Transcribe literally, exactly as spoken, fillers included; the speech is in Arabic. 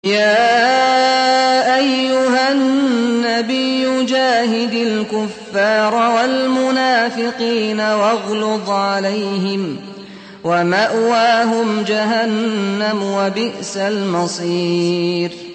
يَا أَيُّهَا النَّبِيُّ جَاهِدِ الْكُفَّارَ وَالْمُنَافِقِينَ وَاغْلُظْ عَلَيْهِمْ ۚ وَمَأْوَاهُمْ جَهَنَّمُ ۖ وَبِئْسَ الْمَصِيرُ